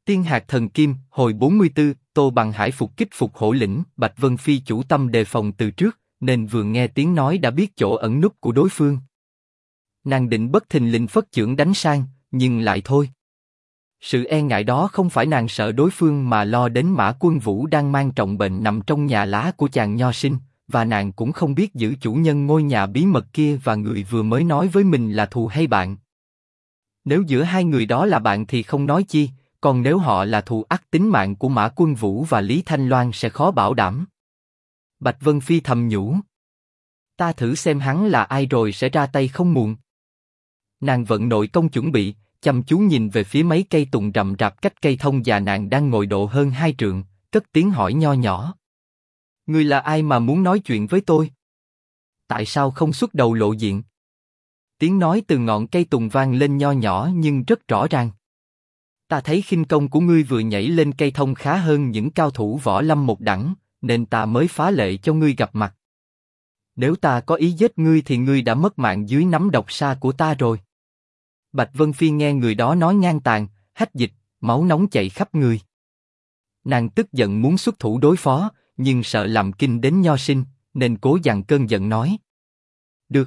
Tiên hạt thần kim, hồi 44, Tô Bằng Hải phục kích phục hổ lĩnh. Bạch Vân Phi chủ tâm đề phòng từ trước, nên vừa nghe tiếng nói đã biết chỗ ẩn núp của đối phương. Nàng định bất thình lình phất chưởng đánh sang, nhưng lại thôi. Sự e ngại đó không phải nàng sợ đối phương mà lo đến Mã Quân Vũ đang mang trọng bệnh nằm trong nhà lá của chàng nho sinh, và nàng cũng không biết giữ chủ nhân ngôi nhà bí mật kia và người vừa mới nói với mình là thù hay bạn. Nếu giữa hai người đó là bạn thì không nói chi, còn nếu họ là thù ắt tính mạng của Mã Quân Vũ và Lý Thanh Loan sẽ khó bảo đảm. Bạch Vân Phi thầm nhủ. Ta thử xem hắn là ai rồi sẽ ra tay không muộn. Nàng vận nội công chuẩn bị, chăm chú nhìn về phía mấy cây tùng rậm rạp cách cây thông già nàng đang ngồi độ hơn 2 trượng, cất tiếng hỏi nho nhỏ. Ngươi là ai mà muốn nói chuyện với tôi? Tại sao không xuất đầu lộ diện? Tiếng nói từ ngọn cây tùng vang lên nho nhỏ nhưng rất rõ ràng. Ta thấy khinh công của ngươi vừa nhảy lên cây thông khá hơn những cao thủ võ lâm một đẳng, nên ta mới phá lệ cho ngươi gặp mặt. Nếu ta có ý giết ngươi thì ngươi đã mất mạng dưới nắm độc sa của ta rồi. Bạch Vân Phi nghe người đó nói ngang tàn, hách dịch, máu nóng chảy khắp người. Nàng tức giận muốn xuất thủ đối phó, nhưng sợ làm kinh đến nho sinh, nên cố dằn cơn giận nói. Được.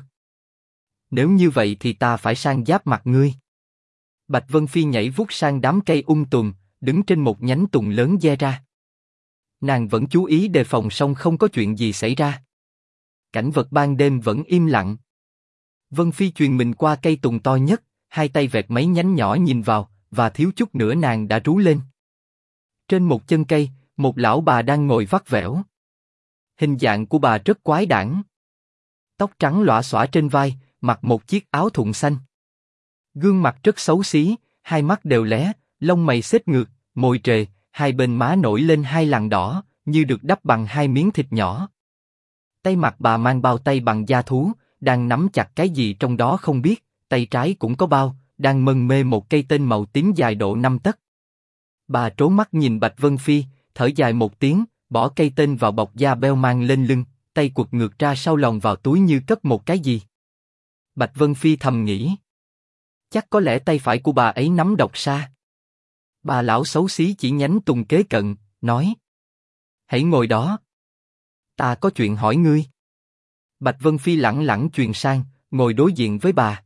Nếu như vậy thì ta phải sang giáp mặt ngươi. Bạch Vân Phi nhảy vút sang đám cây tùng, đứng trên một nhánh tùng lớn giơ ra. Nàng vẫn chú ý đề phòng song không có chuyện gì xảy ra. Cảnh vật ban đêm vẫn im lặng. Vân Phi truyền mình qua cây tùng to nhất, hai tay vẹt mấy nhánh nhỏ nhìn vào, và thiếu chút nữa nàng đã rú lên. Trên một chân cây, một lão bà đang ngồi vắt vẻo. Hình dạng của bà rất quái đản. Tóc trắng lòa xõa trên vai, mặc một chiếc áo thụng xanh. Gương mặt rất xấu xí, hai mắt đều lé, lông mày xết ngược, môi trề, hai bên má nổi lên hai lằn đỏ, như được đắp bằng hai miếng thịt nhỏ. Tay mặt bà mang bao tay bằng da thú, đang nắm chặt cái gì trong đó không biết, tay trái cũng có bao, đang mân mê một cây tên màu tím dài độ 5 tấc. Bà trố mắt nhìn Bạch Vân Phi, thở dài một tiếng, bỏ cây tên vào bọc da beo mang lên lưng, tay quật ngược ra sau lòng vào túi như cất một cái gì. Bạch Vân Phi thầm nghĩ. Chắc có lẽ tay phải của bà ấy nắm độc sa. Bà lão xấu xí chỉ nhánh tùng kế cận, nói. Hãy ngồi đó. Ta có chuyện hỏi ngươi. Bạch Vân Phi lẳng lặng truyền sang, ngồi đối diện với bà.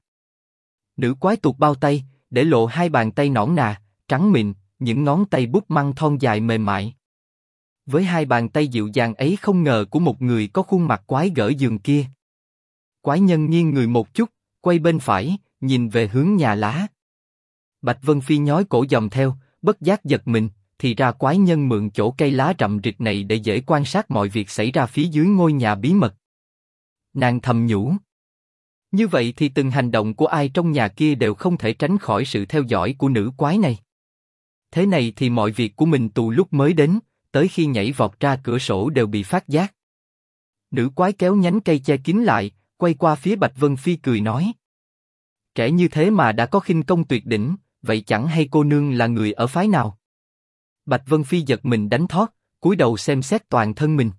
Nữ quái tuột bao tay, để lộ hai bàn tay nõn nà, trắng mịn, những ngón tay búp măng thon dài mềm mại. Với hai bàn tay dịu dàng ấy không ngờ của một người có khuôn mặt quái gở giường kia. Quái nhân nghiêng người một chút, quay bên phải, nhìn về hướng nhà lá. Bạch Vân Phi nhói cổ dòm theo, bất giác giật mình, thì ra quái nhân mượn chỗ cây lá rậm rịch này để dễ quan sát mọi việc xảy ra phía dưới ngôi nhà bí mật. Nàng thầm nhủ. Như vậy thì từng hành động của ai trong nhà kia đều không thể tránh khỏi sự theo dõi của nữ quái này. Thế này thì mọi việc của mình từ lúc mới đến, tới khi nhảy vọt ra cửa sổ đều bị phát giác. Nữ quái kéo nhánh cây che kín lại, quay qua phía Bạch Vân Phi cười nói. Trẻ như thế mà đã có khinh công tuyệt đỉnh, vậy chẳng hay cô nương là người ở phái nào? Bạch Vân Phi giật mình đánh thót, cúi đầu xem xét toàn thân mình.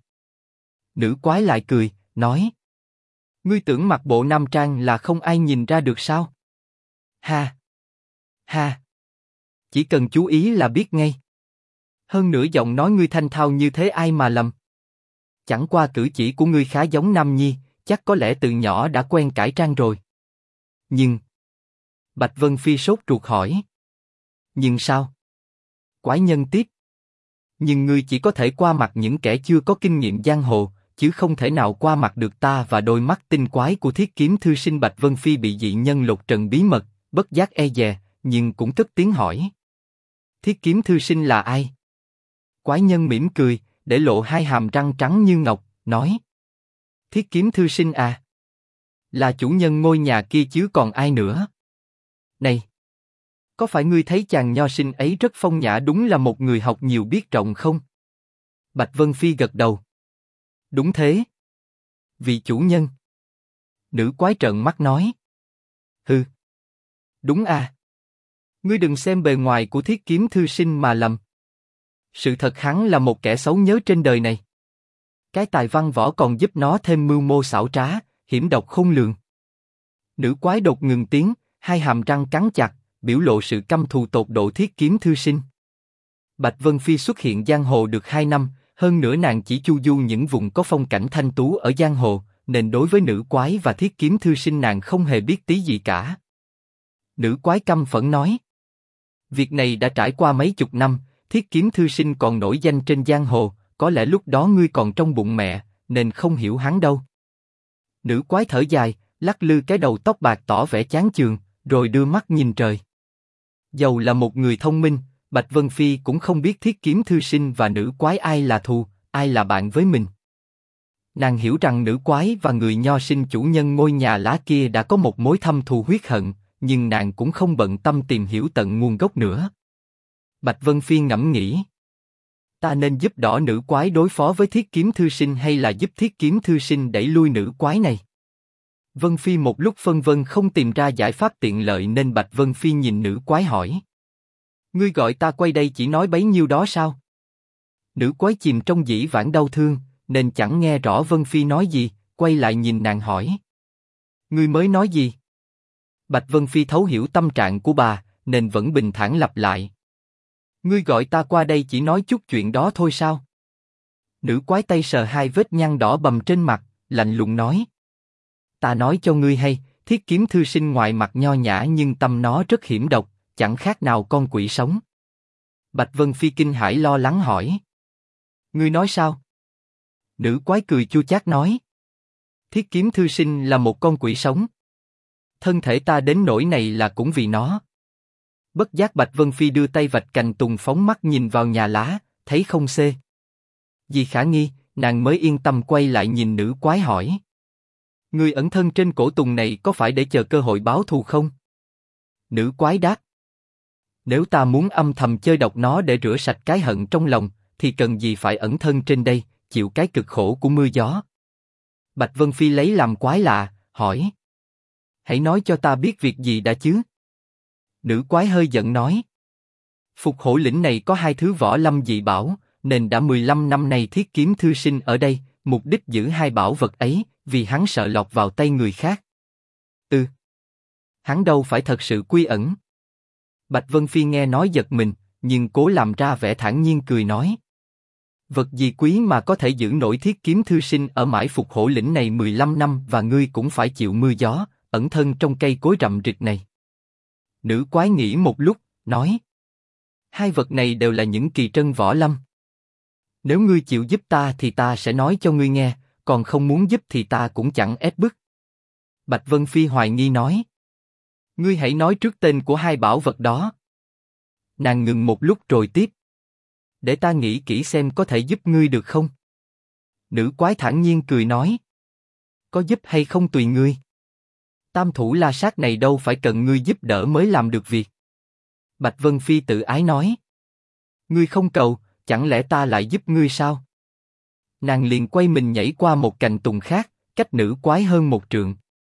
Nữ quái lại cười, nói. Ngươi tưởng mặc bộ nam trang là không ai nhìn ra được sao? Ha! Ha! Chỉ cần chú ý là biết ngay. Hơn nữa giọng nói ngươi thanh thao như thế ai mà lầm. Chẳng qua cử chỉ của ngươi khá giống Nam Nhi, chắc có lẽ từ nhỏ đã quen cải trang rồi. Nhưng... Bạch Vân Phi sốt ruột hỏi. Nhưng sao? Quái nhân tiếp. Nhưng ngươi chỉ có thể qua mặt những kẻ chưa có kinh nghiệm giang hồ, chứ không thể nào qua mặt được ta và đôi mắt tinh quái của Thiết Kiếm thư sinh. Bạch Vân Phi bị dị nhân lột trần bí mật, bất giác e dè, nhưng cũng cất tiếng hỏi. Thiết Kiếm thư sinh là ai? Quái nhân mỉm cười, để lộ hai hàm răng trắng như ngọc, nói. Thiết Kiếm thư sinh à? Là chủ nhân ngôi nhà kia chứ còn ai nữa? Này! Có phải ngươi thấy chàng nho sinh ấy rất phong nhã, đúng là một người học nhiều biết rộng không? Bạch Vân Phi gật đầu. Đúng thế. Vị chủ nhân. Nữ quái trợn mắt nói. Hừ. Đúng à. Ngươi đừng xem bề ngoài của Thiết Kiếm thư sinh mà lầm. Sự thật hắn là một kẻ xấu nhớ trên đời này. Cái tài văn võ còn giúp nó thêm mưu mô xảo trá, hiểm độc khôn lường. Nữ quái đột ngừng tiếng, hai hàm răng cắn chặt, biểu lộ sự căm thù tột độ Thiết Kiếm thư sinh. Bạch Vân Phi xuất hiện giang hồ được 2 năm, hơn nữa nàng chỉ chu du những vùng có phong cảnh thanh tú ở giang hồ, nên đối với nữ quái và thiết kiếm thư sinh nàng không hề biết tí gì cả. Nữ quái căm phẫn nói: Việc này đã trải qua mấy chục năm, thiết kiếm thư sinh còn nổi danh trên giang hồ, có lẽ lúc đó ngươi còn trong bụng mẹ, nên không hiểu hắn đâu. Nữ quái thở dài, lắc lư cái đầu tóc bạc tỏ vẻ chán chường, rồi đưa mắt nhìn trời. Dầu là một người thông minh, Bạch Vân Phi cũng không biết thiết kiếm thư sinh và nữ quái ai là thù, ai là bạn với mình. Nàng hiểu rằng nữ quái và người nho sinh chủ nhân ngôi nhà lá kia đã có một mối thâm thù huyết hận, nhưng nàng cũng không bận tâm tìm hiểu tận nguồn gốc nữa. Bạch Vân Phi ngẫm nghĩ: ta nên giúp đỡ nữ quái đối phó với thiết kiếm thư sinh hay là giúp thiết kiếm thư sinh đẩy lui nữ quái này? Vân Phi một lúc phân vân không tìm ra giải pháp tiện lợi nên Bạch Vân Phi nhìn nữ quái hỏi: ngươi gọi ta quay đây chỉ nói bấy nhiêu đó sao? Nữ quái chìm trong dĩ vãng đau thương, nên chẳng nghe rõ Vân Phi nói gì, quay lại nhìn nàng hỏi: ngươi mới nói gì? Bạch Vân Phi thấu hiểu tâm trạng của bà, nên vẫn bình thản lặp lại: ngươi gọi ta qua đây chỉ nói chút chuyện đó thôi sao? Nữ quái tay sờ hai vết nhăn đỏ bầm trên mặt, lạnh lùng nói: ta nói cho ngươi hay, thiết kiếm thư sinh ngoài mặt nho nhã nhưng tâm nó rất hiểm độc, chẳng khác nào con quỷ sống. Bạch Vân Phi kinh hãi lo lắng hỏi: ngươi nói sao? Nữ quái cười chua chát nói: thiết kiếm thư sinh là một con quỷ sống. Thân thể ta đến nỗi này là cũng vì nó. Bất giác Bạch Vân Phi đưa tay vạch cành tùng phóng mắt nhìn vào nhà lá, thấy không xê gì khả nghi, nàng mới yên tâm quay lại nhìn nữ quái hỏi: ngươi ẩn thân trên cổ tùng này có phải để chờ cơ hội báo thù không? Nữ quái đáp: nếu ta muốn âm thầm chơi độc nó để rửa sạch cái hận trong lòng, thì cần gì phải ẩn thân trên đây, chịu cái cực khổ của mưa gió. Bạch Vân Phi lấy làm quái lạ, hỏi: hãy nói cho ta biết việc gì đã chứ? Nữ quái hơi giận nói: Phục Hổ lĩnh này có 2 thứ võ lâm dị bảo, nên đã 15 năm nay thiết kiếm thư sinh ở đây, mục đích giữ 2 bảo vật ấy, vì hắn sợ lọt vào tay người khác. Hắn đâu phải thật sự quy ẩn. Bạch Vân Phi nghe nói giật mình, nhưng cố làm ra vẻ thản nhiên cười nói: vật gì quý mà có thể giữ nổi thiết kiếm thư sinh ở mãi Phục Hổ lĩnh này 15 năm và ngươi cũng phải chịu mưa gió, ẩn thân trong cây cối rậm rịch này. Nữ quái nghĩ một lúc, nói: 2 vật này đều là những kỳ trân võ lâm. Nếu ngươi chịu giúp ta thì ta sẽ nói cho ngươi nghe, còn không muốn giúp thì ta cũng chẳng ép bức. Bạch Vân Phi hoài nghi nói: ngươi hãy nói trước tên của 2 bảo vật đó. Nàng ngừng một lúc rồi tiếp: để ta nghĩ kỹ xem có thể giúp ngươi được không. Nữ quái thản nhiên cười nói: có giúp hay không tùy ngươi. Tam thủ la sát này đâu phải cần ngươi giúp đỡ mới làm được việc. Bạch Vân Phi tự ái nói: ngươi không cầu, chẳng lẽ ta lại giúp ngươi sao? Nàng liền quay mình nhảy qua một cành tùng khác, cách nữ quái hơn 1 trượng.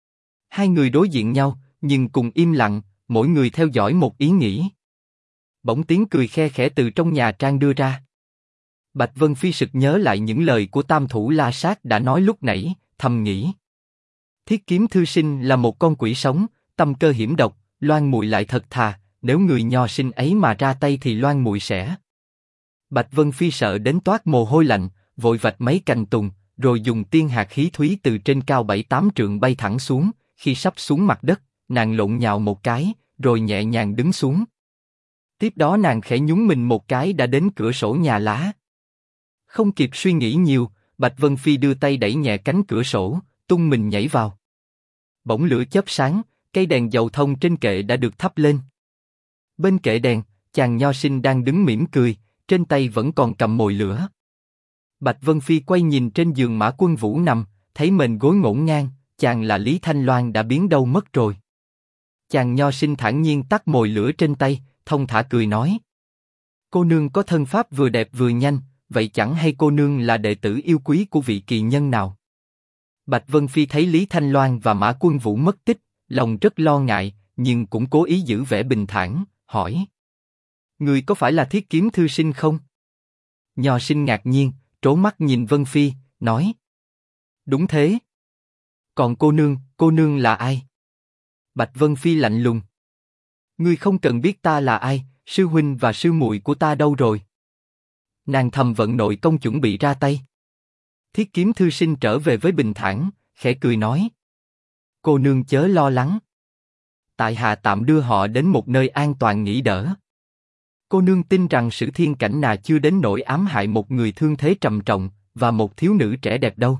2 người đối diện nhau, nhưng cùng im lặng, mỗi người theo dõi một ý nghĩ. Bỗng tiếng cười khe khẽ từ trong nhà trang đưa ra. Bạch Vân Phi sực nhớ lại những lời của Tam thủ la sát đã nói lúc nãy, thầm nghĩ: thiết kiếm thư sinh là một con quỷ sống, tâm cơ hiểm độc, Loan muội lại thật thà, nếu người nho sinh ấy mà ra tay thì Loan muội sẽ. Bạch Vân Phi sợ đến toát mồ hôi lạnh, vội vạch mấy cành tùng, rồi dùng tiên hạt khí thúy từ trên cao 7-8 trượng bay thẳng xuống. Khi sắp xuống mặt đất, nàng lộn nhào một cái, rồi nhẹ nhàng đứng xuống. Tiếp đó nàng khẽ nhún mình một cái đã đến cửa sổ nhà lá. Không kịp suy nghĩ nhiều, Bạch Vân Phi đưa tay đẩy nhẹ cánh cửa sổ, tung mình nhảy vào. Bỗng lửa chớp sáng, cây đèn dầu thông trên kệ đã được thắp lên. Bên kệ đèn, chàng nho sinh đang đứng mỉm cười, trên tay vẫn còn cầm mồi lửa. Bạch Vân Phi quay nhìn trên giường Mã Quân Vũ nằm, thấy mền gối ngổn ngang, chàng là Lý Thanh Loan đã biến đâu mất rồi. Chàng nho sinh thản nhiên tắt mồi lửa trên tay, thông thả cười nói: cô nương có thân pháp vừa đẹp vừa nhanh, vậy chẳng hay cô nương là đệ tử yêu quý của vị kỳ nhân nào? Bạch Vân Phi thấy Lý Thanh Loan và Mã Quân Vũ mất tích, lòng rất lo ngại, nhưng cũng cố ý giữ vẻ bình thản, hỏi: người có phải là thiết kiếm thư sinh không? Nho sinh ngạc nhiên, trố mắt nhìn Vân Phi, nói: đúng thế. Còn cô nương là ai? Bạch Vân Phi lạnh lùng: ngươi không cần biết ta là ai, sư huynh và sư muội của ta đâu rồi? Nàng thầm vận nội công chuẩn bị ra tay. Thiết Kiếm thư sinh trở về với bình thản, khẽ cười nói. Cô nương chớ lo lắng. Tại hạ tạm đưa họ đến một nơi an toàn nghỉ đỡ. Cô nương tin rằng Sử Thiên Cảnh nào chưa đến nỗi ám hại một người thương thế trầm trọng, và một thiếu nữ trẻ đẹp đâu.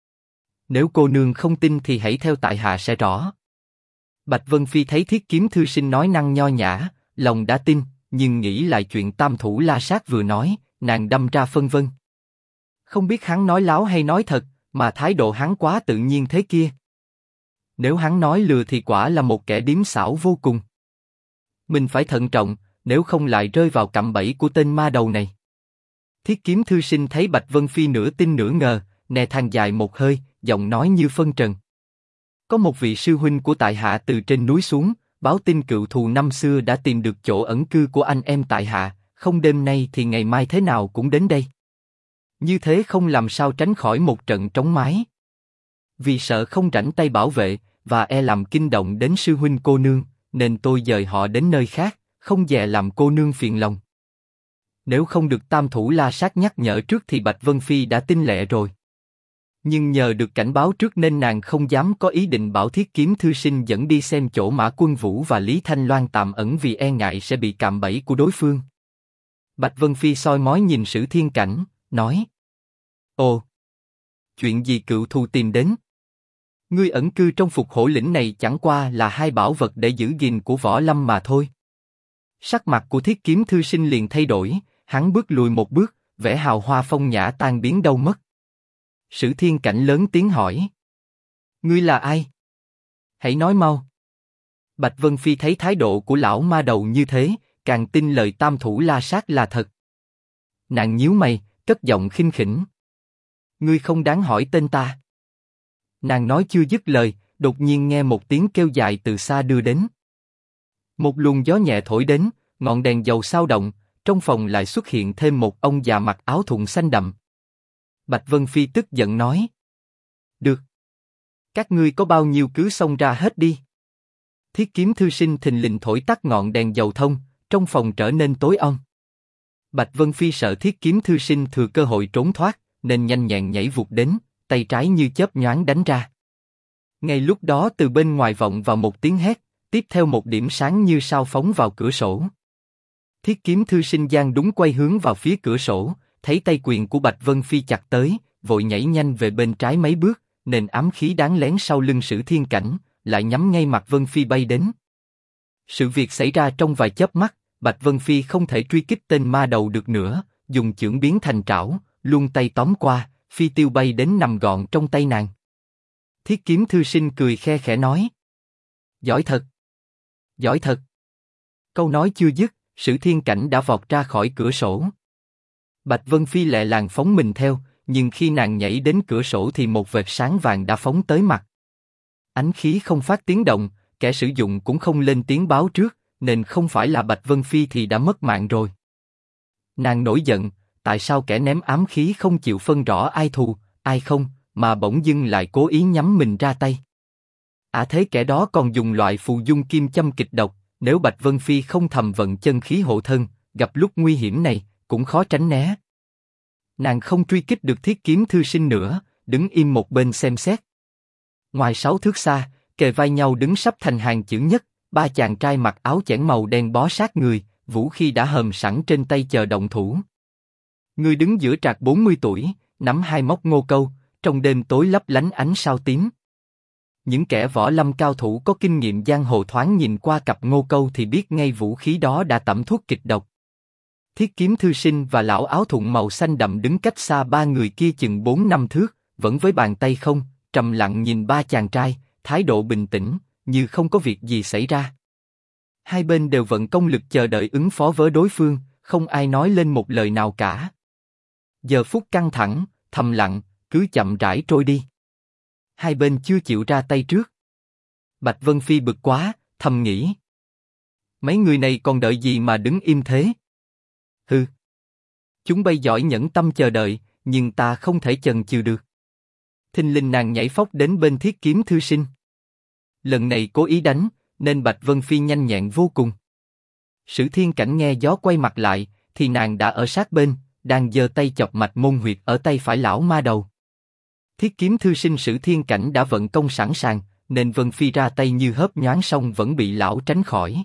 Nếu cô nương không tin thì hãy theo tại hạ sẽ rõ. Bạch Vân Phi thấy Thiết Kiếm thư sinh nói năng nho nhã, lòng đã tin, nhưng nghĩ lại chuyện Tam Thủ La Sát vừa nói, nàng đâm ra phân vân. Không biết hắn nói láo hay nói thật, mà thái độ hắn quá tự nhiên thế kia. Nếu hắn nói lừa thì quả là một kẻ điếm xảo vô cùng. Mình phải thận trọng, nếu không lại rơi vào cạm bẫy của tên ma đầu này. Thiết Kiếm thư sinh thấy Bạch Vân Phi nửa tin nửa ngờ, nè than dài một hơi, giọng nói như phân trần. Có một vị sư huynh của tại hạ từ trên núi xuống, báo tin cựu thù năm xưa đã tìm được chỗ ẩn cư của anh em tại hạ, không đêm nay thì ngày mai thế nào cũng đến đây. Như thế không làm sao tránh khỏi một trận trống mái. Vì sợ không rảnh tay bảo vệ, và e làm kinh động đến sư huynh cô nương, nên tôi dời họ đến nơi khác, không dè làm cô nương phiền lòng. Nếu không được Tam Thủ La Sát nhắc nhở trước thì Bạch Vân Phi đã tin lẹ rồi. Nhưng nhờ được cảnh báo trước nên nàng không dám có ý định bảo Thiết Kiếm thư sinh dẫn đi xem chỗ Mã Quân Vũ và Lý Thanh Loan tạm ẩn vì e ngại sẽ bị cạm bẫy của đối phương. Bạch Vân Phi soi mói nhìn Sử Thiên Cảnh, nói: Ồ, chuyện gì cựu thù tìm đến? Ngươi ẩn cư trong Phục Hổ Lĩnh này chẳng qua là hai bảo vật để giữ gìn của võ lâm mà thôi. Sắc mặt của Thiết Kiếm thư sinh liền thay đổi, hắn bước lùi một bước, vẻ hào hoa phong nhã tan biến đâu mất. Sử Thiên Cảnh lớn tiếng hỏi: Ngươi là ai? Hãy nói mau. Bạch Vân Phi thấy thái độ của lão ma đầu như thế, càng tin lời Tam Thủ La Sát là thật. Nàng nhíu mày, cất giọng khinh khỉnh: Ngươi không đáng hỏi tên ta. Nàng nói chưa dứt lời, đột nhiên nghe một tiếng kêu dài từ xa đưa đến. Một luồng gió nhẹ thổi đến, ngọn đèn dầu sao động, trong phòng lại xuất hiện thêm một ông già mặc áo thụng xanh đậm. Bạch Vân Phi tức giận nói: Được, các ngươi có bao nhiêu cứ xông ra hết đi. Thiết Kiếm thư sinh thình lình thổi tắt ngọn đèn dầu thông, trong phòng trở nên tối om. Bạch Vân Phi sợ Thiết Kiếm thư sinh thừa cơ hội trốn thoát, nên nhanh nhẹn nhảy vụt đến, tay trái như chớp nhoáng đánh ra. Ngay lúc đó từ bên ngoài vọng vào một tiếng hét, tiếp theo một điểm sáng như sao phóng vào cửa sổ. Thiết Kiếm thư sinh giang đúng quay hướng vào phía cửa sổ, thấy tay quyền của Bạch Vân Phi chặt tới, vội nhảy nhanh về bên trái mấy bước, nên ám khí đáng lén sau lưng Sử Thiên Cảnh lại nhắm ngay mặt Vân Phi bay đến. Sự việc xảy ra trong vài chớp mắt, Bạch Vân Phi không thể truy kích tên ma đầu được nữa, dùng chưởng biến thành trảo, luông tay tóm qua, phi tiêu bay đến nằm gọn trong tay nàng. Thiết Kiếm thư sinh cười khe khẽ nói: Giỏi thật, giỏi thật. Câu nói chưa dứt, Sử Thiên Cảnh đã vọt ra khỏi cửa sổ. Bạch Vân Phi lẹ làng phóng mình theo, nhưng khi nàng nhảy đến cửa sổ thì một vệt sáng vàng đã phóng tới mặt. Ánh khí không phát tiếng động, kẻ sử dụng cũng không lên tiếng báo trước, nên không phải là Bạch Vân Phi thì đã mất mạng rồi. Nàng nổi giận, tại sao kẻ ném ám khí không chịu phân rõ ai thù, ai không, mà bỗng dưng lại cố ý nhắm mình ra tay. Thế kẻ đó còn dùng loại phù dung kim châm kịch độc, nếu Bạch Vân Phi không thầm vận chân khí hộ thân, gặp lúc nguy hiểm này, cũng khó tránh né. Nàng không truy kích được Thiết Kiếm thư sinh nữa, đứng im một bên xem xét. Ngoài 6 thước xa, kề vai nhau đứng sắp thành hàng chữ nhất, ba chàng trai mặc áo chẽn màu đen bó sát người, vũ khí đã hầm sẵn trên tay chờ động thủ. Người đứng giữa trạc 40 tuổi, nắm hai móc ngô câu, trong đêm tối lấp lánh ánh sao tím. Những kẻ võ lâm cao thủ có kinh nghiệm giang hồ thoáng nhìn qua cặp ngô câu thì biết ngay vũ khí đó đã tẩm thuốc kịch độc. Thiết Kiếm thư sinh và lão áo thụng màu xanh đậm đứng cách xa ba người kia chừng 4-5 thước, vẫn với bàn tay không, trầm lặng nhìn ba chàng trai, thái độ bình tĩnh, như không có việc gì xảy ra. Hai bên đều vận công lực chờ đợi ứng phó với đối phương, không ai nói lên một lời nào cả. Giờ phút căng thẳng, thầm lặng, cứ chậm rãi trôi đi. Hai bên chưa chịu ra tay trước. Bạch Vân Phi bực quá, thầm nghĩ: Mấy người này còn đợi gì mà đứng im thế? Hừ. Chúng bay giỏi nhẫn tâm chờ đợi, nhưng ta không thể chần chừ được. Thình lình nàng nhảy phóc đến bên Thiết Kiếm thư sinh. Lần này cố ý đánh, nên Bạch Vân Phi nhanh nhẹn vô cùng. Sử Thiên Cảnh nghe gió quay mặt lại, thì nàng đã ở sát bên, đang giơ tay chọc mạch môn huyệt ở tay phải lão ma đầu. Thiết kiếm thư sinh Sử Thiên Cảnh đã vận công sẵn sàng, nên Vân Phi ra tay như hớp nhoáng xong vẫn bị lão tránh khỏi.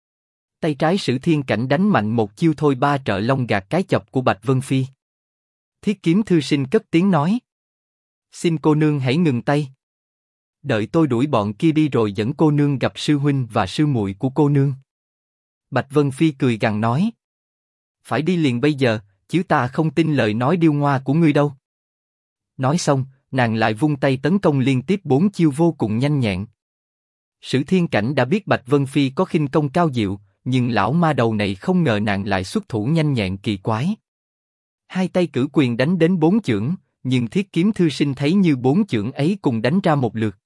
Tay trái Sử Thiên Cảnh đánh mạnh một chiêu thôi ba trợ long gạt cái chọc của Bạch Vân Phi. Thiết kiếm thư sinh cất tiếng nói: xin cô nương hãy ngừng tay. Đợi tôi đuổi bọn kia đi rồi dẫn cô nương gặp sư huynh và sư muội của cô nương. Bạch Vân Phi cười gằn nói: phải đi liền bây giờ, chứ ta không tin lời nói điêu ngoa của ngươi đâu. Nói xong, nàng lại vung tay tấn công liên tiếp 4 chiêu vô cùng nhanh nhẹn. Sử Thiên Cảnh đã biết Bạch Vân Phi có khinh công cao diệu, nhưng lão ma đầu này không ngờ nàng lại xuất thủ nhanh nhẹn kỳ quái. Hai tay cử quyền đánh đến 4 chưởng, nhưng thiết kiếm thư sinh thấy như 4 chưởng ấy cùng đánh ra một lượt.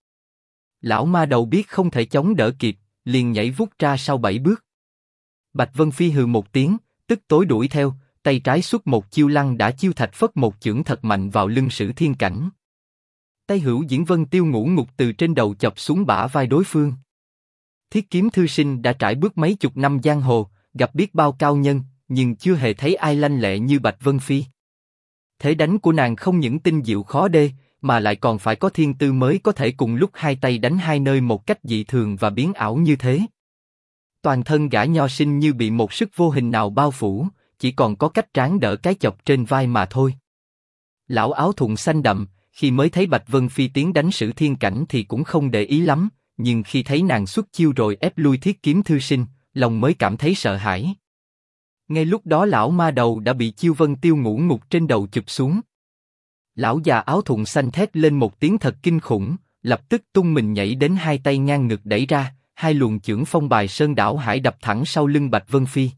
Lão ma đầu biết không thể chống đỡ kịp, liền nhảy vút ra sau 7 bước. Bạch Vân Phi hừ một tiếng, tức tối đuổi theo, tay trái xuất một chiêu lăng đã chiêu thạch phất một chưởng thật mạnh vào lưng Sử Thiên Cảnh. Tay hữu diễn Vân Tiêu Ngũ Ngục từ trên đầu chọc xuống bả vai đối phương. Thiết kiếm thư sinh đã trải bước mấy chục năm giang hồ, gặp biết bao cao nhân, nhưng chưa hề thấy ai lanh lẹ như Bạch Vân Phi. Thế đánh của nàng không những tinh diệu khó đê, mà lại còn phải có thiên tư mới có thể cùng lúc hai tay đánh hai nơi một cách dị thường và biến ảo như thế. Toàn thân gã nho sinh như bị một sức vô hình nào bao phủ, chỉ còn có cách tráng đỡ cái chọc trên vai mà thôi. Lão áo thụng xanh đậm, khi mới thấy Bạch Vân Phi tiến đánh Sử Thiên Cảnh thì cũng không để ý lắm, nhưng khi thấy nàng xuất chiêu rồi ép lui thiết kiếm thư sinh, lòng mới cảm thấy sợ hãi. Ngay lúc đó lão ma đầu đã bị chiêu Vân Tiêu Ngũ Ngục trên đầu chụp xuống. Lão già áo thụng xanh thét lên một tiếng thật kinh khủng, lập tức tung mình nhảy đến hai tay ngang ngực đẩy ra, hai luồng chưởng phong bài sơn đảo hải đập thẳng sau lưng Bạch Vân Phi.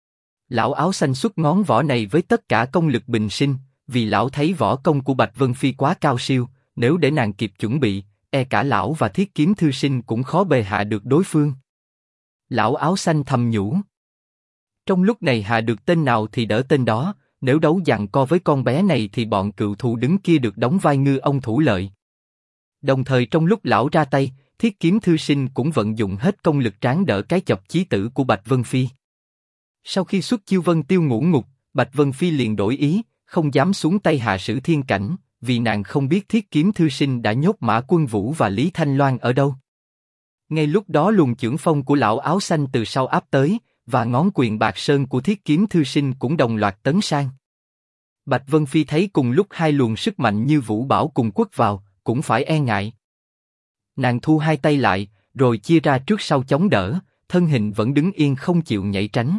Lão áo xanh xuất ngón võ này với tất cả công lực bình sinh, vì lão thấy võ công của Bạch Vân Phi quá cao siêu, nếu để nàng kịp chuẩn bị, e cả lão và thiết kiếm thư sinh cũng khó bề hạ được đối phương. Lão áo xanh thầm nhủ: trong lúc này hạ được tên nào thì đỡ tên đó, nếu đấu giằng co với con bé này thì bọn cựu thù đứng kia được đóng vai ngư ông thủ lợi. Đồng thời trong lúc lão ra tay, thiết kiếm thư sinh cũng vận dụng hết công lực tráng đỡ cái chọc chí tử của Bạch Vân Phi. Sau khi xuất chiêu Vân Tiêu Ngũ Ngục, Bạch Vân Phi liền đổi ý, không dám xuống tay hạ Sử Thiên Cảnh, vì nàng không biết thiết kiếm thư sinh đã nhốt Mã Quân Vũ và Lý Thanh Loan ở đâu. Ngay lúc đó luồng chưởng phong của lão áo xanh từ sau áp tới, và ngón quyền bạc sơn của thiết kiếm thư sinh cũng đồng loạt tấn sang. Bạch Vân Phi thấy cùng lúc hai luồng sức mạnh như vũ bão cùng quất vào, cũng phải e ngại. Nàng thu hai tay lại, rồi chia ra trước sau chống đỡ, thân hình vẫn đứng yên không chịu nhảy tránh.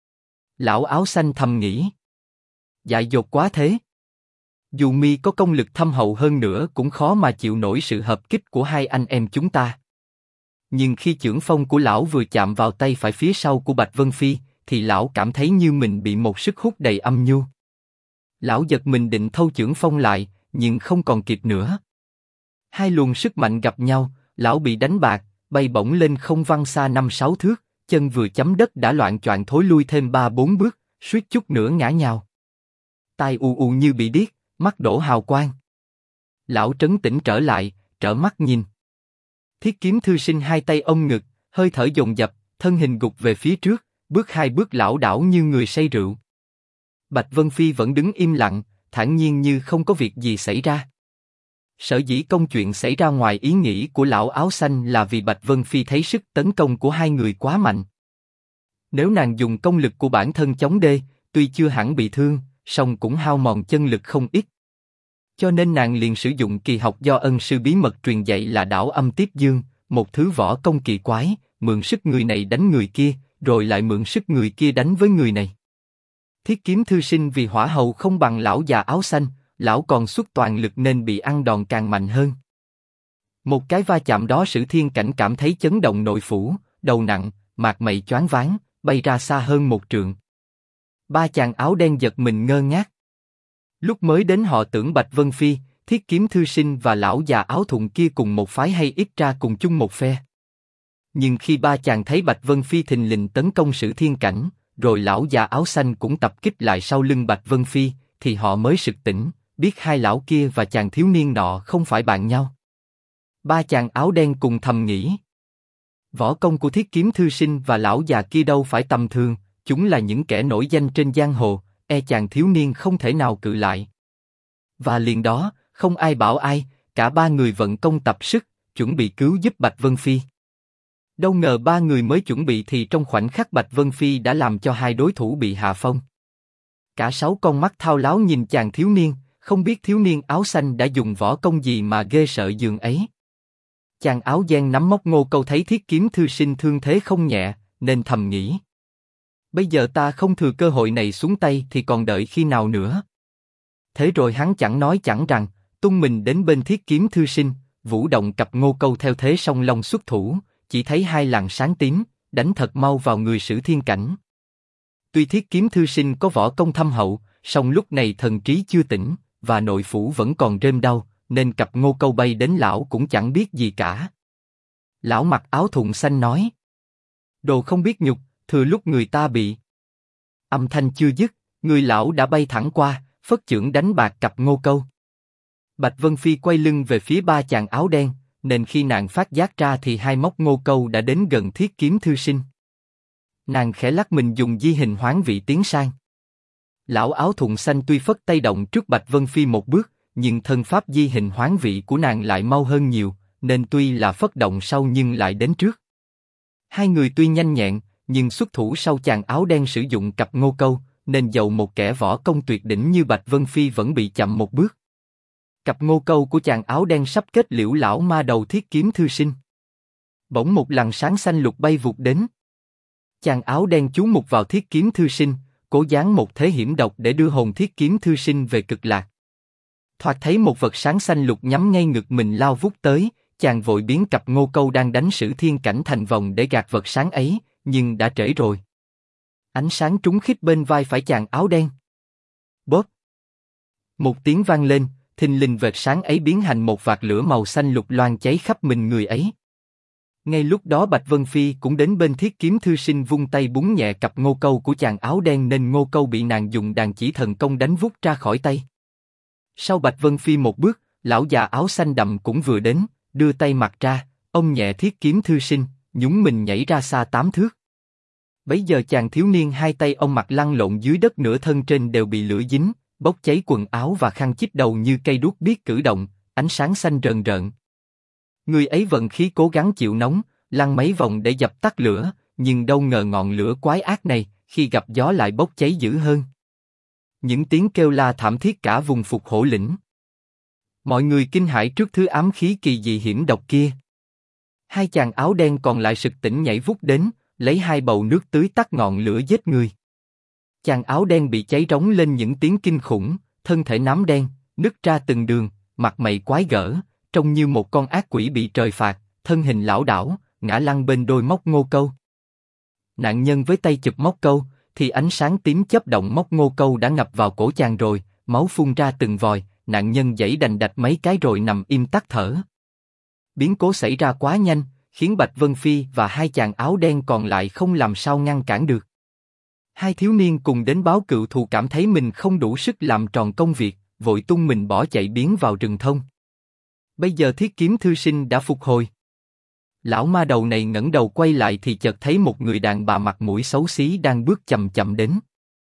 Lão áo xanh thầm nghĩ: dại dột quá thế. Dù mi có công lực thâm hậu hơn nữa cũng khó mà chịu nổi sự hợp kích của hai anh em chúng ta. Nhưng khi chưởng phong của lão vừa chạm vào tay phải phía sau của Bạch Vân Phi, thì lão cảm thấy như mình bị một sức hút đầy âm nhu. Lão giật mình định thâu chưởng phong lại, nhưng không còn kịp nữa. Hai luồng sức mạnh gặp nhau, lão bị đánh bạc, bay bổng lên không văng xa 5-6 thước, chân vừa chấm đất đã loạng choạng thối lui thêm 3-4 bước, suýt chút nữa ngã nhào. Tai ù ù như bị điếc, mắt đổ hào quang. Lão trấn tĩnh trở lại, trở mắt nhìn. Thiết kiếm thư sinh hai tay ôm ngực, hơi thở dồn dập, thân hình gục về phía trước, bước hai bước lảo đảo như người say rượu. Bạch Vân Phi vẫn đứng im lặng, thản nhiên như không có việc gì xảy ra. Sở dĩ công chuyện xảy ra ngoài ý nghĩ của lão áo xanh là vì Bạch Vân Phi thấy sức tấn công của hai người quá mạnh. Nếu nàng dùng công lực của bản thân chống đê, tuy chưa hẳn bị thương, song cũng hao mòn chân lực không ít. Cho nên nàng liền sử dụng kỳ học do ân sư bí mật truyền dạy là đảo âm tiếp dương, một thứ võ công kỳ quái, mượn sức người này đánh người kia, rồi lại mượn sức người kia đánh với người này. Thiết kiếm thư sinh vì hỏa hầu không bằng lão già áo xanh, lão còn xuất toàn lực nên bị ăn đòn càng mạnh hơn. Một cái va chạm đó Sử Thiên Cảnh cảm thấy chấn động nội phủ, đầu nặng, mạc mày choáng váng, bay ra xa hơn 1 trượng. Ba chàng áo đen giật mình ngơ ngác. Lúc mới đến họ tưởng Bạch Vân Phi, thiết kiếm thư sinh và lão già áo thụng kia cùng một phái hay ít ra cùng chung một phe. Nhưng khi ba chàng thấy Bạch Vân Phi thình lình tấn công Sử Thiên Cảnh, rồi lão già áo xanh cũng tập kích lại sau lưng Bạch Vân Phi, thì họ mới sực tỉnh, biết hai lão kia và chàng thiếu niên nọ không phải bạn nhau. Ba chàng áo đen cùng thầm nghĩ: Võ công của Thiết Kiếm Thư Sinh và lão già kia đâu phải tầm thường, chúng là những kẻ nổi danh trên giang hồ, chàng thiếu niên không thể nào cự lại. Và liền đó, không ai bảo ai, cả ba người vận công tập sức, chuẩn bị cứu giúp Bạch Vân Phi. Đâu ngờ ba người mới chuẩn bị thì trong khoảnh khắc Bạch Vân Phi đã làm cho hai đối thủ bị hạ phong. Cả sáu con mắt thao láo nhìn chàng thiếu niên, không biết thiếu niên áo xanh đã dùng võ công gì mà ghê sợ dường ấy. Chàng áo đen nắm móc Ngô Câu thấy Thiết Kiếm Thư Sinh thương thế không nhẹ, nên thầm nghĩ: bây giờ ta không thừa cơ hội này xuống tay thì còn đợi khi nào nữa. Thế rồi hắn chẳng nói chẳng rằng, tung mình đến bên Thiết Kiếm Thư Sinh, vũ động cặp Ngô Câu theo thế song long xuất thủ, chỉ thấy hai làn sáng tím, đánh thật mau vào người Sử Thiên Cảnh. Tuy Thiết Kiếm Thư Sinh có võ công thâm hậu, song lúc này thần trí chưa tỉnh, và nội phủ vẫn còn rêm đau, nên cặp Ngô Câu bay đến lão cũng chẳng biết gì cả. Lão mặc áo thụng xanh nói: đồ không biết nhục, thừa lúc người ta bị. Âm thanh chưa dứt, người lão đã bay thẳng qua, phất chưởng đánh bạc cặp Ngô Câu. Bạch Vân Phi quay lưng về phía ba chàng áo đen, nên khi nàng phát giác ra thì hai móc Ngô Câu đã đến gần Thiết Kiếm Thư Sinh. Nàng khẽ lắc mình dùng di hình hoán vị tiến sang. Lão áo thụng xanh tuy phất tay động trước Bạch Vân Phi một bước, nhưng thân pháp di hình hoán vị của nàng lại mau hơn nhiều, nên tuy là phất động sau nhưng lại đến trước. Hai người tuy nhanh nhẹn, nhưng xuất thủ sau chàng áo đen sử dụng cặp Ngô Câu, nên dầu một kẻ võ công tuyệt đỉnh như Bạch Vân Phi vẫn bị chậm một bước. Cặp Ngô Câu của chàng áo đen sắp kết liễu lão ma đầu Thiết Kiếm Thư Sinh. Bỗng một làn sáng xanh lục bay vụt đến. Chàng áo đen chú mục vào Thiết Kiếm Thư Sinh, cố giáng một thế hiểm độc để đưa hồn Thiết Kiếm Thư Sinh về cực lạc. Thoạt thấy một vật sáng xanh lục nhắm ngay ngực mình lao vút tới, chàng vội biến cặp Ngô Câu đang đánh Sử Thiên Cảnh thành vòng để gạt vật sáng ấy, nhưng đã trễ rồi. Ánh sáng trúng khít bên vai phải chàng áo đen. Bóp! Một tiếng vang lên, thình lình vệt sáng ấy biến thành một vạt lửa màu xanh lục loang cháy khắp mình người ấy. Ngay lúc đó Bạch Vân Phi cũng đến bên Thiết Kiếm Thư Sinh vung tay búng nhẹ cặp Ngô Câu của chàng áo đen nên Ngô Câu bị nàng dùng đàn chỉ thần công đánh vút ra khỏi tay. Sau Bạch Vân Phi một bước, lão già áo xanh đậm cũng vừa đến, đưa tay mặt ra, ôm nhẹ Thiết Kiếm Thư Sinh, nhún mình nhảy ra xa 8 thước. Bấy giờ chàng thiếu niên hai tay ông mặt lăn lộn dưới đất, nửa thân trên đều bị lửa dính, bốc cháy quần áo và khăn chít đầu như cây đuốc biết cử động, ánh sáng xanh rờn rợn. Người ấy vận khí cố gắng chịu nóng, lăn mấy vòng để dập tắt lửa, nhưng đâu ngờ ngọn lửa quái ác này, khi gặp gió lại bốc cháy dữ hơn. Những tiếng kêu la thảm thiết cả vùng Phục Hổ lĩnh. Mọi người kinh hãi trước thứ ám khí kỳ dị hiểm độc kia. Hai chàng áo đen còn lại sực tỉnh nhảy vút đến, lấy hai bầu nước tưới tắt ngọn lửa giết người. Chàng áo đen bị cháy rống lên những tiếng kinh khủng, thân thể nám đen, nứt ra từng đường, mặt mày quái gở, trông như một con ác quỷ bị trời phạt, thân hình lảo đảo, ngã lăn bên đôi móc Ngô Câu. Nạn nhân với tay chụp móc câu, thì ánh sáng tím chớp động móc Ngô Câu đã ngập vào cổ chàng rồi, máu phun ra từng vòi, nạn nhân giãy đành đạch mấy cái rồi nằm im tắt thở. Biến cố xảy ra quá nhanh, khiến Bạch Vân Phi và hai chàng áo đen còn lại không làm sao ngăn cản được. Hai thiếu niên cùng đến báo cựu thù cảm thấy mình không đủ sức làm tròn công việc, vội tung mình bỏ chạy biến vào rừng thông. Bây giờ Thiết Kiếm Thư Sinh đã phục hồi. Lão ma đầu này ngẩng đầu quay lại thì chợt thấy một người đàn bà mặt mũi xấu xí đang bước chậm chậm đến.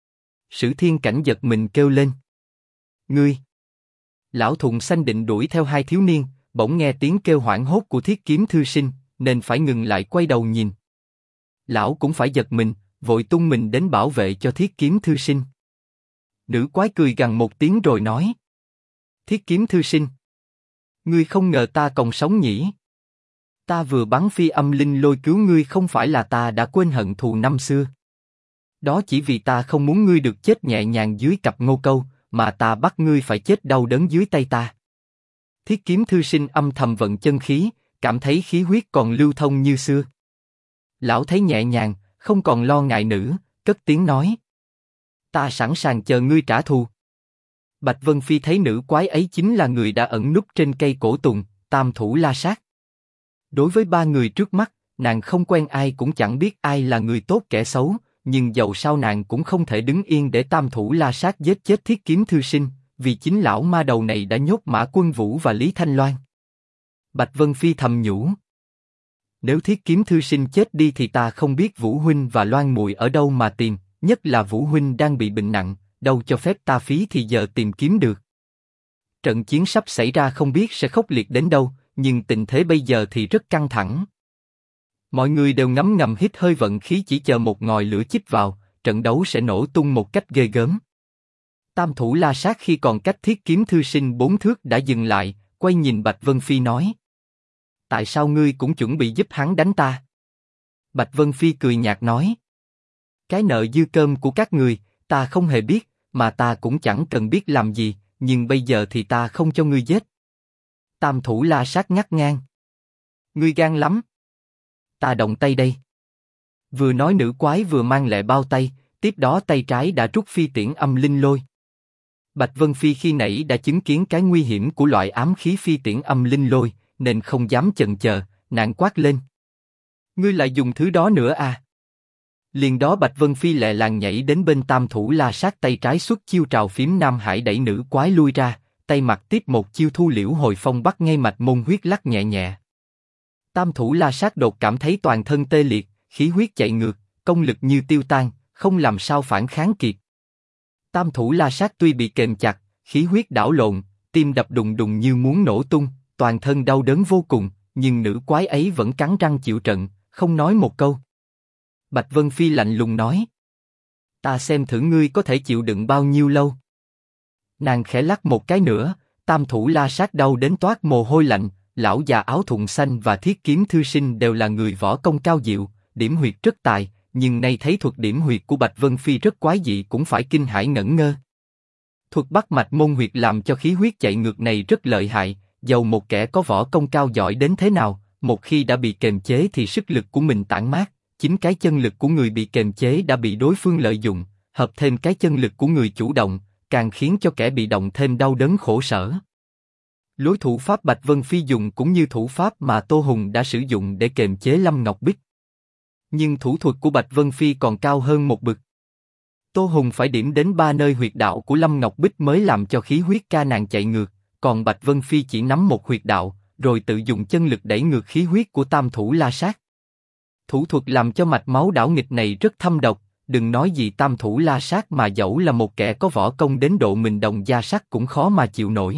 Sử Thiên Cảnh giật mình kêu lên: ngươi! Lão thụng xanh định đuổi theo hai thiếu niên, bỗng nghe tiếng kêu hoảng hốt của Thiết Kiếm Thư Sinh, nên phải ngừng lại quay đầu nhìn. Lão cũng phải giật mình, vội tung mình đến bảo vệ cho Thiết Kiếm Thư Sinh. Nữ quái cười gằn một tiếng rồi nói: Thiết Kiếm Thư Sinh, ngươi không ngờ ta còn sống nhỉ? Ta vừa bắn phi âm linh lôi cứu ngươi không phải là ta đã quên hận thù năm xưa. Đó chỉ vì ta không muốn ngươi được chết nhẹ nhàng dưới cặp Ngô Câu, mà ta bắt ngươi phải chết đau đớn dưới tay ta. Thiết Kiếm Thư Sinh âm thầm vận chân khí, cảm thấy khí huyết còn lưu thông như xưa. Lão thấy nhẹ nhàng, không còn lo ngại nữa, cất tiếng nói: ta sẵn sàng chờ ngươi trả thù. Bạch Vân Phi thấy nữ quái ấy chính là người đã ẩn núp trên cây cổ tùng, Tam Thủ La Sát. Đối với ba người trước mắt, nàng không quen ai cũng chẳng biết ai là người tốt kẻ xấu, nhưng dầu sao nàng cũng không thể đứng yên để Tam Thủ La Sát giết chết Thiết Kiếm Thư Sinh, vì chính lão ma đầu này đã nhốt Mã Quân Vũ và Lý Thanh Loan. Bạch Vân Phi thầm nhủ: Nếu Thiết Kiếm thư sinh chết đi thì ta không biết Vũ huynh và Loan muội ở đâu mà tìm, nhất là Vũ huynh đang bị bệnh nặng, đâu cho phép ta phí thì giờ tìm kiếm được. Trận chiến sắp xảy ra không biết sẽ khốc liệt đến đâu, nhưng tình thế bây giờ thì rất căng thẳng. Mọi người đều ngấm ngầm hít hơi vận khí chỉ chờ một ngòi lửa chích vào, trận đấu sẽ nổ tung một cách ghê gớm. Tam thủ La Sát khi còn cách Thiết Kiếm thư sinh 4 thước đã dừng lại, quay nhìn Bạch Vân Phi nói: tại sao ngươi cũng chuẩn bị giúp hắn đánh ta? Bạch Vân Phi cười nhạt nói: cái nợ dư cơm của các người, ta không hề biết, mà ta cũng chẳng cần biết làm gì, nhưng bây giờ thì ta không cho ngươi giết. Tam thủ La Sát ngắt ngang: ngươi gan lắm. Ta động tay đây. Vừa nói nữ quái vừa mang lẹ bao tay, tiếp đó tay trái đã rút phi tiễn âm linh lôi. Bạch Vân Phi khi nãy đã chứng kiến cái nguy hiểm của loại ám khí phi tiễn âm linh lôi, nên không dám chần chờ, nàng quát lên: ngươi lại dùng thứ đó nữa à? Liền đó Bạch Vân Phi lẹ làng nhảy đến bên Tam thủ La Sát, tay trái xuất chiêu trào phím Nam Hải đẩy nữ quái lui ra, tay mặt tiếp một chiêu thu liễu hồi phong bắt ngay mạch môn huyết lắc nhẹ nhẹ. Tam thủ La Sát đột cảm thấy toàn thân tê liệt, khí huyết chạy ngược, công lực như tiêu tan, không làm sao phản kháng kịp. Tam thủ La Sát tuy bị kềm chặt, khí huyết đảo lộn, tim đập đùng đùng như muốn nổ tung, toàn thân đau đớn vô cùng, nhưng nữ quái ấy vẫn cắn răng chịu trận, không nói một câu. Bạch Vân Phi lạnh lùng nói: ta xem thử ngươi có thể chịu đựng bao nhiêu lâu. Nàng khẽ lắc một cái nữa, Tam thủ La Sát đau đến toát mồ hôi lạnh. Lão già áo thụng xanh và Thiết Kiếm thư sinh đều là người võ công cao diệu, điểm huyệt rất tài, nhưng nay thấy thuật điểm huyệt của Bạch Vân Phi rất quái dị cũng phải kinh hãi ngẩn ngơ. Thuật bắt mạch môn huyệt làm cho khí huyết chạy ngược này rất lợi hại, dầu một kẻ có võ công cao giỏi đến thế nào, một khi đã bị kềm chế thì sức lực của mình tản mát, chính cái chân lực của người bị kềm chế đã bị đối phương lợi dụng, hợp thêm cái chân lực của người chủ động, càng khiến cho kẻ bị động thêm đau đớn khổ sở. Lối thủ pháp Bạch Vân Phi dùng cũng như thủ pháp mà Tô Hùng đã sử dụng để kềm chế Lâm Ngọc Bích. Nhưng thủ thuật của Bạch Vân Phi còn cao hơn một bậc. Tô Hùng phải điểm đến 3 nơi huyệt đạo của Lâm Ngọc Bích mới làm cho khí huyết ca nàng chạy ngược, còn Bạch Vân Phi chỉ nắm một huyệt đạo, rồi tự dùng chân lực đẩy ngược khí huyết của Tam thủ La Sát. Thủ thuật làm cho mạch máu đảo nghịch này rất thâm độc, đừng nói gì Tam thủ La Sát mà dẫu là một kẻ có võ công đến độ mình đồng gia sắt cũng khó mà chịu nổi.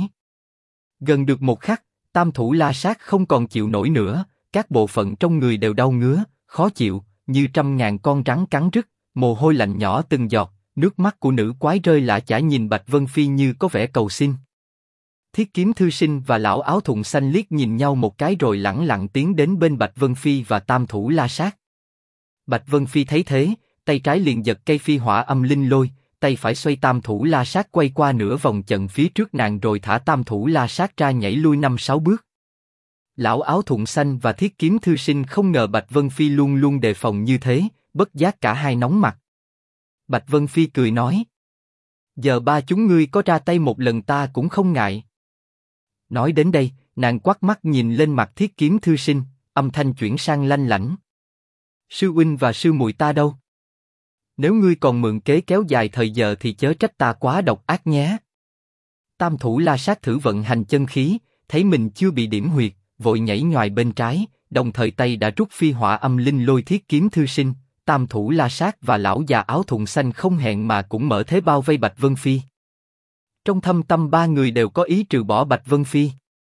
Gần được một khắc, Tam thủ La Sát không còn chịu nổi nữa, các bộ phận trong người đều đau ngứa, khó chịu, như trăm ngàn con rắn cắn rứt, mồ hôi lạnh nhỏ từng giọt, nước mắt của nữ quái rơi lã chã nhìn Bạch Vân Phi như có vẻ cầu xin. Thiết Kiếm thư sinh và lão áo thụng xanh liếc nhìn nhau một cái rồi lẳng lặng tiến đến bên Bạch Vân Phi và Tam thủ La Sát. Bạch Vân Phi thấy thế, tay trái liền giật cây phi hỏa âm linh lôi, tay phải xoay Tam thủ La Sát quay qua nửa vòng trận phía trước nàng rồi thả Tam thủ La Sát ra nhảy lui 5-6 bước. Lão áo thụng xanh và Thiết Kiếm thư sinh không ngờ Bạch Vân Phi luôn luôn đề phòng như thế, bất giác cả hai nóng mặt. Bạch Vân Phi cười nói: giờ ba chúng ngươi có ra tay một lần ta cũng không ngại. Nói đến đây, nàng quắc mắt nhìn lên mặt Thiết Kiếm thư sinh, âm thanh chuyển sang lanh lảnh: sư huynh và sư muội ta đâu? Nếu ngươi còn mượn kế kéo dài thời giờ thì chớ trách ta quá độc ác nhé. Tam thủ La Sát thử vận hành chân khí, thấy mình chưa bị điểm huyệt, vội nhảy nhoài bên trái, đồng thời tay đã rút phi hỏa âm linh lôi Thiết Kiếm thư sinh. Tam thủ La Sát và lão già áo thụng xanh không hẹn mà cũng mở thế bao vây Bạch Vân Phi. Trong thâm tâm ba người đều có ý trừ bỏ Bạch Vân Phi.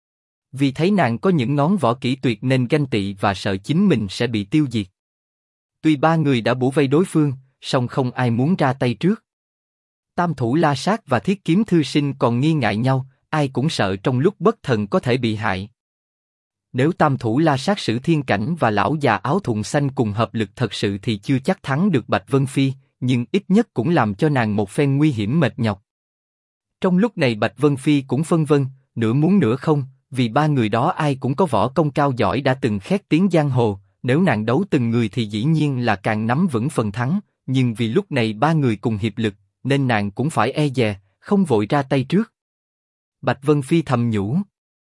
Vì thấy nàng có những ngón võ kỹ tuyệt nên ganh tị và sợ chính mình sẽ bị tiêu diệt. Tuy ba người đã bủa vây đối phương, song không ai muốn ra tay trước. Tam thủ La Sát và Thiết Kiếm thư sinh còn nghi ngại nhau, ai cũng sợ trong lúc bất thần có thể bị hại. Nếu Tam thủ La Sát Sử Thiên Cảnh và lão già áo thụng xanh cùng hợp lực thật sự thì chưa chắc thắng được Bạch Vân Phi, nhưng ít nhất cũng làm cho nàng một phen nguy hiểm mệt nhọc. Trong lúc này Bạch Vân Phi cũng phân vân, nửa muốn nửa không, vì ba người đó ai cũng có võ công cao giỏi đã từng khét tiếng giang hồ, nếu nàng đấu từng người thì dĩ nhiên là càng nắm vững phần thắng, nhưng vì lúc này ba người cùng hiệp lực, nên nàng cũng phải e dè, không vội ra tay trước. Bạch Vân Phi thầm nhủ: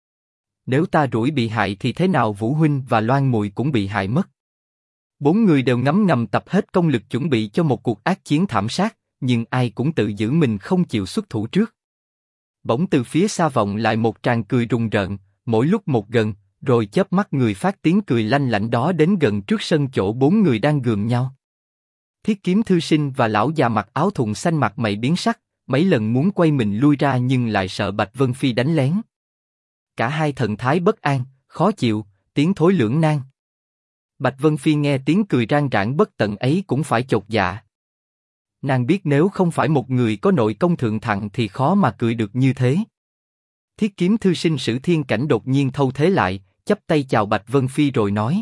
nếu ta rủi bị hại thì thế nào Vũ huynh và Loan muội cũng bị hại mất. Bốn người đều ngấm ngầm tập hết công lực chuẩn bị cho một cuộc ác chiến thảm sát, nhưng ai cũng tự giữ mình không chịu xuất thủ trước. Bỗng từ phía xa vọng lại một tràng cười rùng rợn, mỗi lúc một gần, rồi chớp mắt người phát tiếng cười lanh lảnh đó đến gần trước sân chỗ bốn người đang gườm nhau. Thiết Kiếm Thư Sinh và lão già mặc áo thụng xanh mặt mày biến sắc, mấy lần muốn quay mình lui ra nhưng lại sợ Bạch Vân Phi đánh lén. Cả hai thần thái bất an, khó chịu, tiến thối lưỡng nan. Bạch Vân Phi nghe tiếng cười rang rãng bất tận ấy cũng phải chột dạ. Nàng biết nếu không phải một người có nội công thượng thặng thì khó mà cười được như thế. Thiết Kiếm Thư Sinh Sử Thiên Cảnh đột nhiên thâu thế lại, chắp tay chào Bạch Vân Phi rồi nói: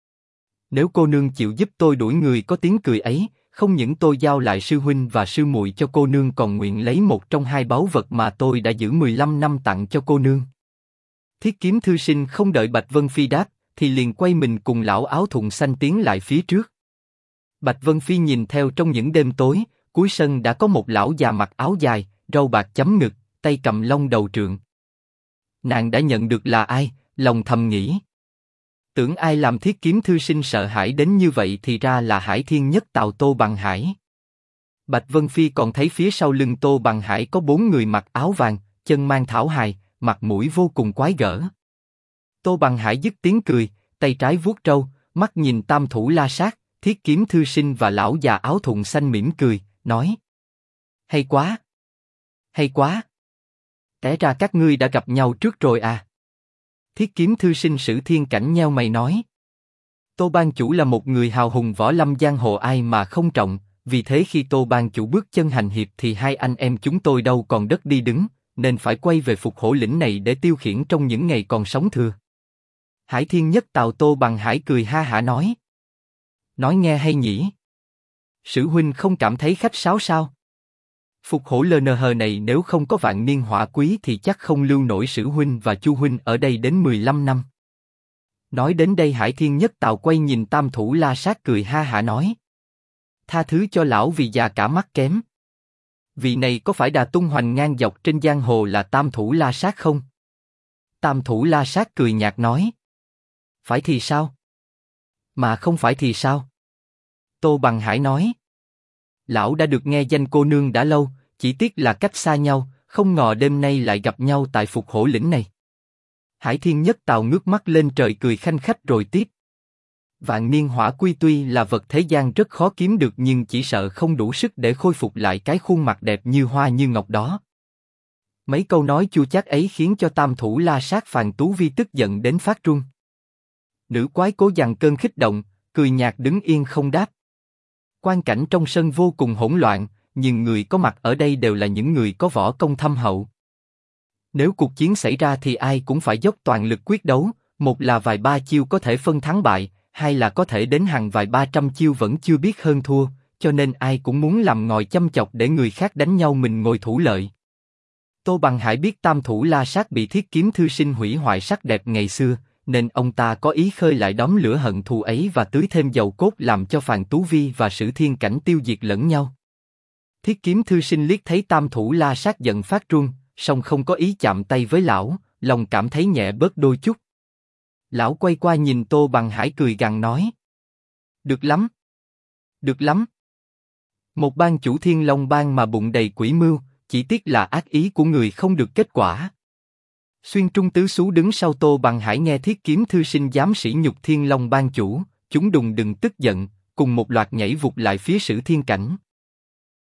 Nếu cô nương chịu giúp tôi đuổi người có tiếng cười ấy, không những tôi giao lại sư huynh và sư muội cho cô nương còn nguyện lấy một trong hai báu vật mà tôi đã giữ 15 năm tặng cho cô nương. Thiết Kiếm Thư Sinh không đợi Bạch Vân Phi đáp, thì liền quay mình cùng lão áo thụng xanh tiến lại phía trước. Bạch Vân Phi nhìn theo trong những đêm tối, cuối sân đã có một lão già mặc áo dài, râu bạc chấm ngực, tay cầm long đầu trượng. Nàng đã nhận được là ai, lòng thầm nghĩ. Tưởng ai làm Thiết Kiếm Thư Sinh sợ hãi đến như vậy thì ra là Hải Thiên Nhất Tào Tô Bằng Hải. Bạch Vân Phi còn thấy phía sau lưng Tô Bằng Hải có bốn người mặc áo vàng, chân mang thảo hài, mặt mũi vô cùng quái gở. Tô Bằng Hải dứt tiếng cười, tay trái vuốt râu, mắt nhìn Tam Thủ La Sát, Thiết Kiếm Thư Sinh và lão già áo thụng xanh mỉm cười, nói: Hay quá! Hay quá! Té ra các ngươi đã gặp nhau trước rồi à? Thiết Kiếm Thư Sinh Sử Thiên Cảnh nheo mày nói: Tô Ban Chủ là một người hào hùng võ lâm giang hồ ai mà không trọng, vì thế khi Tô Ban Chủ bước chân hành hiệp thì hai anh em chúng tôi đâu còn đất đi đứng, nên phải quay về Phục Hổ Lĩnh này để tiêu khiển trong những ngày còn sống thừa. Hải Thiên Nhất Tào Tô Bằng Hải cười ha hả nói: Nói nghe hay nhỉ? Sử huynh không cảm thấy khách sáo sao? Phục Hổ LNH này nếu không có vạn niên hỏa quý thì chắc không lưu nổi Sử huynh và Chu huynh ở đây đến 15 năm. Nói đến đây Hải Thiên Nhất Tào quay nhìn Tam Thủ La Sát cười ha hả nói: Tha thứ cho lão vì già cả mắt kém. Vị này có phải đà tung hoành ngang dọc trên giang hồ là Tam Thủ La Sát không? Tam Thủ La Sát cười nhạt nói: Phải thì sao? Mà không phải thì sao? Tô Bằng Hải nói: Lão đã được nghe danh cô nương đã lâu, chỉ tiếc là cách xa nhau, không ngờ đêm nay lại gặp nhau tại Phục Hổ Lĩnh này. Hải Thiên Nhất Tào ngước mắt lên trời cười khanh khách rồi tiếp: Vạn niên hỏa quy tuy là vật thế gian rất khó kiếm được nhưng chỉ sợ không đủ sức để khôi phục lại cái khuôn mặt đẹp như hoa như ngọc đó. Mấy câu nói chua chát ấy khiến cho Tam Thủ La Sát Phàn Tú Vi tức giận đến phát run. Nữ quái cố dằn cơn kích động, cười nhạt đứng yên không đáp. Quang cảnh trong sân vô cùng hỗn loạn, nhưng người có mặt ở đây đều là những người có võ công thâm hậu. Nếu cuộc chiến xảy ra thì ai cũng phải dốc toàn lực quyết đấu, một là vài ba chiêu có thể phân thắng bại, hai là có thể đến hàng vài 300 chiêu vẫn chưa biết hơn thua, cho nên ai cũng muốn làm ngòi châm chọc để người khác đánh nhau mình ngồi thủ lợi. Tô Bằng Hải biết Tam Thủ La Sát bị Thiết Kiếm Thư Sinh hủy hoại sắc đẹp ngày xưa, nên ông ta có ý khơi lại đóm lửa hận thù ấy và tưới thêm dầu cốt làm cho Phàn Tú Vi và Sử Thiên Cảnh tiêu diệt lẫn nhau. Thiết Kiếm Thư Sinh liếc thấy Tam Thủ La Sát giận phát run, song không có ý chạm tay với lão, lòng cảm thấy nhẹ bớt đôi chút. Lão quay qua nhìn Tô Bằng Hải cười gằn nói: Được lắm, được lắm. Một ban chủ Thiên Long Bang mà bụng đầy quỷ mưu, chỉ tiếc là ác ý của người không được kết quả. Xuyên Trung Tứ Xú đứng sau Tô Bằng Hải nghe Thiết Kiếm Thư Sinh dám sỉ nhục Thiên Long Bang chủ, chúng đùng đừng tức giận, cùng một loạt nhảy vụt lại phía Sử Thiên Cảnh.